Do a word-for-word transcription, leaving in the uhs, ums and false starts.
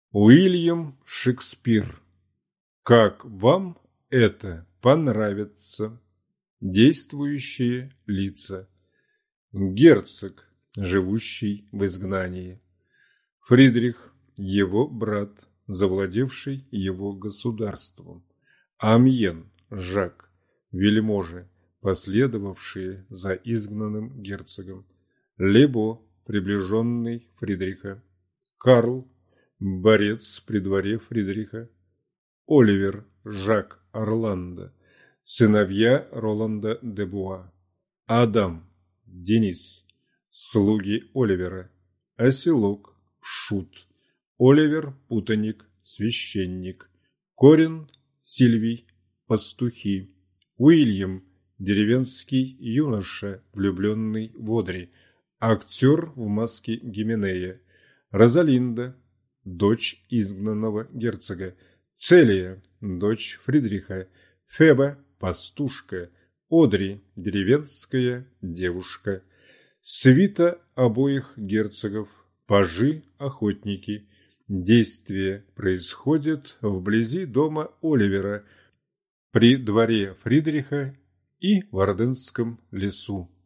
Уильям Шекспир. Как вам это понравится? Действующие лица. Герцог, живущий в изгнании. Фридрих, его брат, завладевший его государством. Амьен, Жак, вельможи, последовавшие за изгнанным герцогом. Лебо, приближенный Фридриха. Карл, борец при дворе Фридриха. Оливер, Жак Орландо, сыновья Роланда де Буа. Адам, Денис, слуги Оливера. Оселок, Шут. Оливер, путаник, священник. Корин, Сильвий, пастухи. Уильям, деревенский юноша, влюбленный в Одри. Актер в маске Гименея. Розалинда, дочь изгнанного герцога. Целия, дочь Фридриха. Феба, пастушка. Одри, деревенская девушка. Свита обоих герцогов. Пажи, охотники. Действие происходит вблизи дома Оливера, при дворе Фридриха и в Орденском лесу.